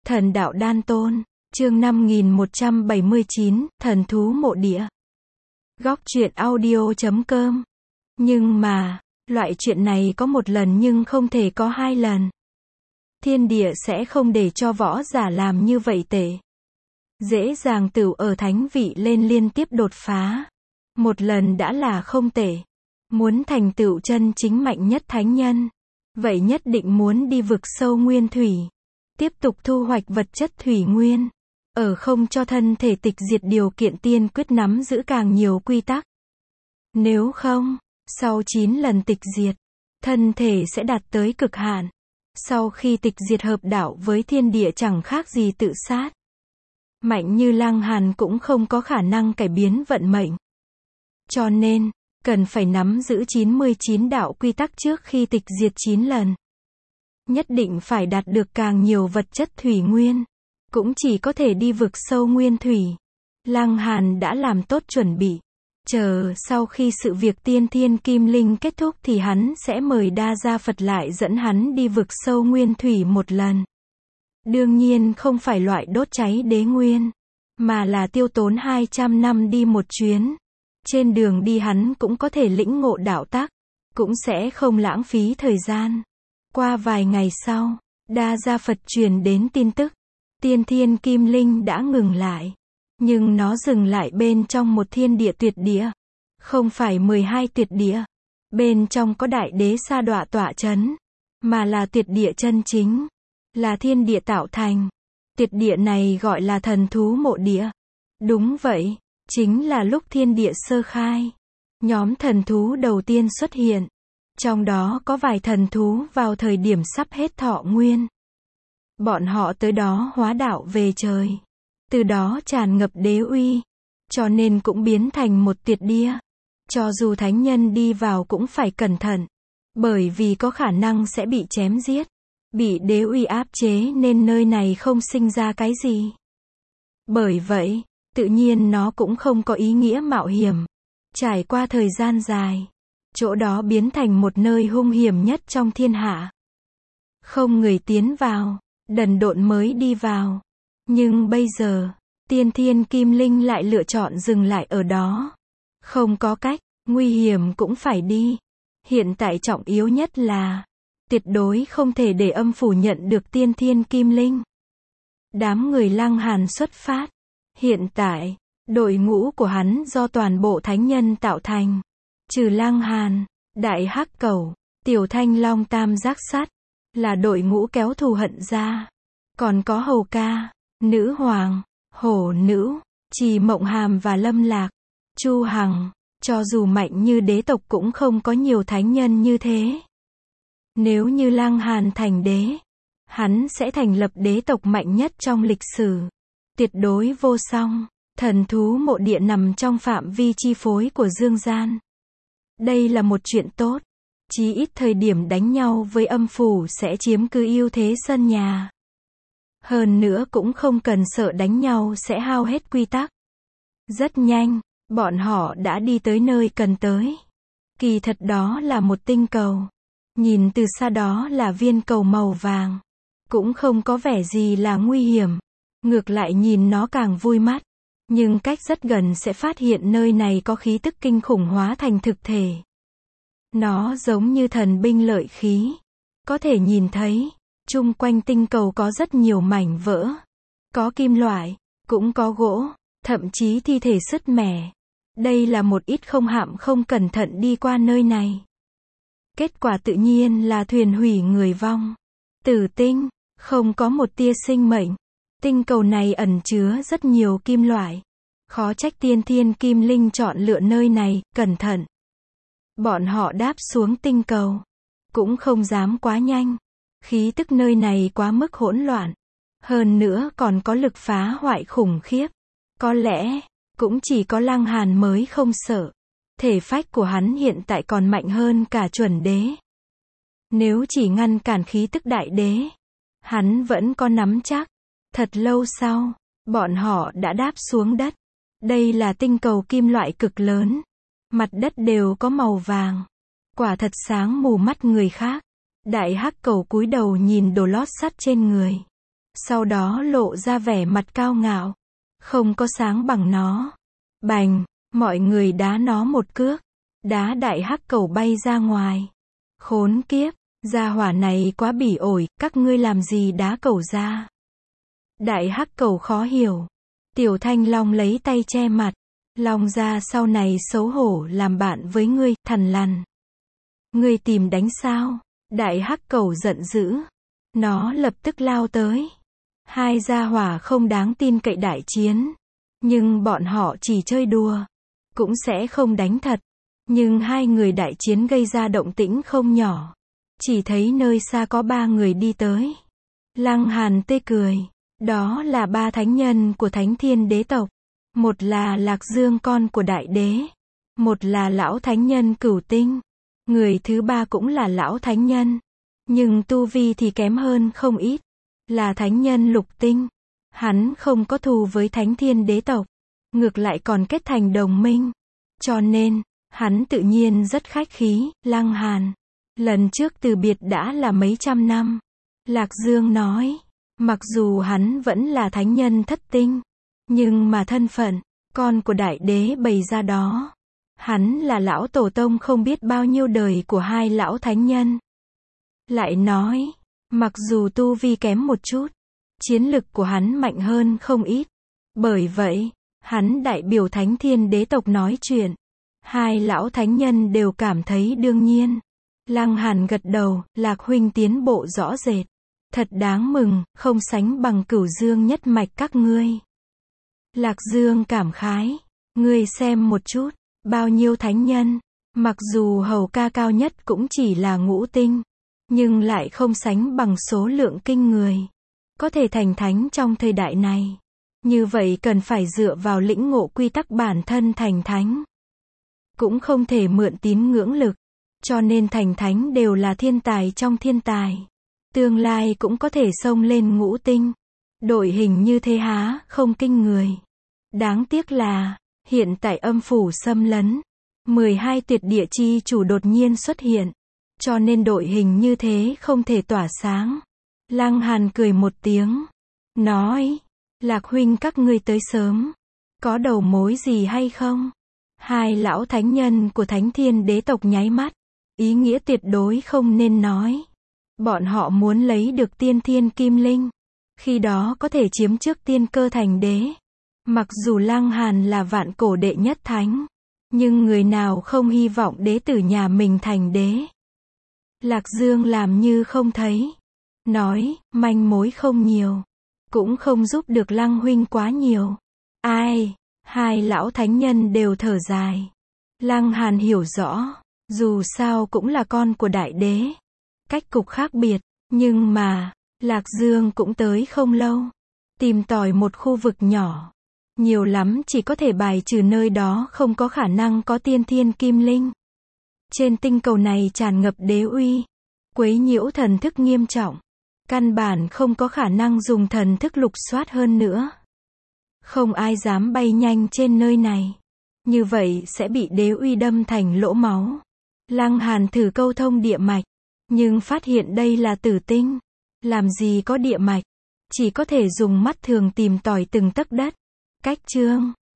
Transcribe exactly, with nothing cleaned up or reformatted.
Thần đạo đan tôn, chương năm nghìn một trăm bảy mươi chín, thần thú mộ địa. Góc truyện audio chấm com. Nhưng mà, loại chuyện này có một lần nhưng không thể có hai lần. Thiên địa sẽ không để cho võ giả làm như vậy tệ. Dễ dàng tựu ở thánh vị lên liên tiếp đột phá. Một lần đã là không tệ. Muốn thành tựu chân chính mạnh nhất thánh nhân. Vậy nhất định muốn đi vực sâu nguyên thủy. Tiếp tục thu hoạch vật chất thủy nguyên. Ở không cho thân thể tịch diệt điều kiện tiên quyết nắm giữ càng nhiều quy tắc. Nếu không, sau chín lần tịch diệt, thân thể sẽ đạt tới cực hạn. Sau khi tịch diệt hợp đạo với thiên địa chẳng khác gì tự sát. Mạnh như Lăng Hàn cũng không có khả năng cải biến vận mệnh. Cho nên, cần phải nắm giữ chín mươi chín đạo quy tắc trước khi tịch diệt chín lần. Nhất định phải đạt được càng nhiều vật chất thủy nguyên. Cũng chỉ có thể đi vực sâu nguyên thủy. Lăng Hàn đã làm tốt chuẩn bị. Chờ sau khi sự việc tiên thiên kim linh kết thúc thì hắn sẽ mời Đa Gia Phật lại dẫn hắn đi vực sâu nguyên thủy một lần. Đương nhiên không phải loại đốt cháy đế nguyên, mà là tiêu tốn hai trăm năm đi một chuyến. Trên đường đi hắn cũng có thể lĩnh ngộ đạo tắc, cũng sẽ không lãng phí thời gian. Qua vài ngày sau, Đa Gia Phật truyền đến tin tức. Tiên thiên kim linh đã ngừng lại. Nhưng nó dừng lại bên trong một thiên địa tuyệt địa. Không phải mười hai tuyệt địa. Bên trong có đại đế sa đọa tọa chấn. Mà là tuyệt địa chân chính. Là thiên địa tạo thành. Tuyệt địa này gọi là thần thú mộ địa. Đúng vậy. Chính là lúc thiên địa sơ khai. Nhóm thần thú đầu tiên xuất hiện. Trong đó có vài thần thú vào thời điểm sắp hết thọ nguyên. Bọn họ tới đó hóa đạo về trời. Từ đó tràn ngập đế uy. Cho nên cũng biến thành một tuyệt địa. Cho dù thánh nhân đi vào cũng phải cẩn thận. Bởi vì có khả năng sẽ bị chém giết. Bị đế uy áp chế nên nơi này không sinh ra cái gì. Bởi vậy, tự nhiên nó cũng không có ý nghĩa mạo hiểm. Trải qua thời gian dài, chỗ đó biến thành một nơi hung hiểm nhất trong thiên hạ. Không người tiến vào. Đần độn mới đi vào. Nhưng bây giờ, tiên thiên kim linh lại lựa chọn dừng lại ở đó. Không có cách, nguy hiểm cũng phải đi. Hiện tại trọng yếu nhất là, tuyệt đối không thể để âm phủ nhận được tiên thiên kim linh. Đám người Lăng Hàn xuất phát. Hiện tại, đội ngũ của hắn do toàn bộ thánh nhân tạo thành. Trừ Lăng Hàn, Đại Hắc Cẩu, Tiểu Thanh Long Tam Giác Sắt. Là đội ngũ kéo thù hận ra. Còn có Hầu Ca, Nữ Hoàng, Hổ Nữ, Trì Mộng Hàm và Lâm Lạc, Chu Hằng. Cho dù mạnh như đế tộc cũng không có nhiều thánh nhân như thế. Nếu như Lăng Hàn thành đế, hắn sẽ thành lập đế tộc mạnh nhất trong lịch sử. Tuyệt đối vô song. Thần thú mộ địa nằm trong phạm vi chi phối của Dương Gian. Đây là một chuyện tốt. Chí ít thời điểm đánh nhau với âm phủ sẽ chiếm cứ ưu thế sân nhà. Hơn nữa cũng không cần sợ đánh nhau sẽ hao hết quy tắc. Rất nhanh, bọn họ đã đi tới nơi cần tới. Kỳ thật đó là một tinh cầu. Nhìn từ xa đó là viên cầu màu vàng. Cũng không có vẻ gì là nguy hiểm. Ngược lại nhìn nó càng vui mắt. Nhưng cách rất gần sẽ phát hiện nơi này có khí tức kinh khủng hóa thành thực thể. Nó giống như thần binh lợi khí. Có thể nhìn thấy, chung quanh tinh cầu có rất nhiều mảnh vỡ. Có kim loại, cũng có gỗ, thậm chí thi thể sứt mẻ. Đây là một ít không hạm không cẩn thận đi qua nơi này. Kết quả tự nhiên là thuyền hủy người vong. Tử tinh, không có một tia sinh mệnh. Tinh cầu này ẩn chứa rất nhiều kim loại. Khó trách tiên thiên kim linh chọn lựa nơi này, cẩn thận. Bọn họ đáp xuống tinh cầu. Cũng không dám quá nhanh. Khí tức nơi này quá mức hỗn loạn. Hơn nữa còn có lực phá hoại khủng khiếp. Có lẽ, cũng chỉ có Lăng Hàn mới không sợ. Thể phách của hắn hiện tại còn mạnh hơn cả chuẩn đế. Nếu chỉ ngăn cản khí tức đại đế, hắn vẫn có nắm chắc. Thật lâu sau, bọn họ đã đáp xuống đất. Đây là tinh cầu kim loại cực lớn. Mặt đất đều có màu vàng. Quả thật sáng mù mắt người khác. Đại Hắc Cẩu cúi đầu nhìn đồ lót sắt trên người. sau đó lộ ra vẻ mặt cao ngạo. Không có sáng bằng nó. Bành, mọi người đá nó một cước. Đá đại hắc cẩu bay ra ngoài. Khốn kiếp, gia hỏa này quá bỉ ổi, các ngươi làm gì đá cẩu ra? Đại hắc cẩu khó hiểu. Tiểu Thanh Long lấy tay che mặt. Long gia sau này xấu hổ làm bạn với ngươi, thằn lằn. Ngươi tìm đánh sao? Đại hắc cẩu giận dữ. Nó lập tức lao tới. Hai gia hỏa không đáng tin cậy đại chiến. Nhưng bọn họ chỉ chơi đùa. Cũng sẽ không đánh thật. Nhưng hai người đại chiến gây ra động tĩnh không nhỏ. Chỉ thấy nơi xa có ba người đi tới. Lăng Hàn tê cười. Đó là ba thánh nhân của Thánh Thiên Đế tộc. Một là Lạc Dương con của Đại Đế. Một là lão thánh nhân Cửu Tinh. Người thứ ba cũng là lão thánh nhân. Nhưng tu vi thì kém hơn không ít. Là thánh nhân Lục Tinh. Hắn không có thù với Thánh Thiên Đế tộc. Ngược lại còn kết thành đồng minh. Cho nên, hắn tự nhiên rất khách khí. Lăng Hàn. Lần trước từ biệt đã là mấy trăm năm. Lạc Dương nói. Mặc dù hắn vẫn là thánh nhân thất tinh. Nhưng mà thân phận, con của đại đế bày ra đó. Hắn là lão tổ tông không biết bao nhiêu đời của hai lão thánh nhân. Lại nói, mặc dù tu vi kém một chút, chiến lực của hắn mạnh hơn không ít. Bởi vậy, hắn đại biểu Thánh Thiên Đế tộc nói chuyện. Hai lão thánh nhân đều cảm thấy đương nhiên. Lăng Hàn gật đầu, Lạc huynh tiến bộ rõ rệt. Thật đáng mừng, không sánh bằng Cửu Dương nhất mạch các ngươi. Lạc Dương cảm khái. Ngươi xem một chút, bao nhiêu thánh nhân. Mặc dù hầu ca cao nhất cũng chỉ là ngũ tinh. Nhưng lại không sánh bằng số lượng kinh người. Có thể thành thánh trong thời đại này. Như vậy cần phải dựa vào lĩnh ngộ quy tắc bản thân thành thánh. Cũng không thể mượn tín ngưỡng lực. Cho nên thành thánh đều là thiên tài trong thiên tài. Tương lai cũng có thể xông lên ngũ tinh. Đội hình như thế há, không kinh người. Đáng tiếc là, hiện tại âm phủ xâm lấn. mười hai tuyệt địa chi chủ đột nhiên xuất hiện. Cho nên đội hình như thế không thể tỏa sáng. Lăng Hàn cười một tiếng. Nói, Lạc huynh các ngươi tới sớm. Có đầu mối gì hay không? Hai lão thánh nhân của Thánh Thiên Đế tộc nháy mắt. Ý nghĩa tuyệt đối không nên nói. Bọn họ muốn lấy được tiên thiên kim linh. Khi đó có thể chiếm trước tiên cơ thành đế. Mặc dù Lăng Hàn là vạn cổ đệ nhất thánh. Nhưng người nào không hy vọng đế tử nhà mình thành đế. Lạc Dương làm như không thấy. Nói, manh mối không nhiều. Cũng không giúp được Lăng huynh quá nhiều. Ai? Hai lão thánh nhân đều thở dài. Lăng Hàn hiểu rõ. Dù sao cũng là con của đại đế. Cách cục khác biệt. Nhưng mà, Lạc Dương cũng tới không lâu. Tìm tòi một khu vực nhỏ. Nhiều lắm chỉ có thể bài trừ nơi đó không có khả năng có tiên thiên kim linh. Trên tinh cầu này tràn ngập đế uy. Quấy nhiễu thần thức nghiêm trọng. Căn bản không có khả năng dùng thần thức lục soát hơn nữa. Không ai dám bay nhanh trên nơi này. Như vậy sẽ bị đế uy đâm thành lỗ máu. Lăng Hàn thử câu thông địa mạch. Nhưng phát hiện đây là tử tinh. Làm gì có địa mạch. Chỉ có thể dùng mắt thường tìm tòi từng tấc đất. Cách chương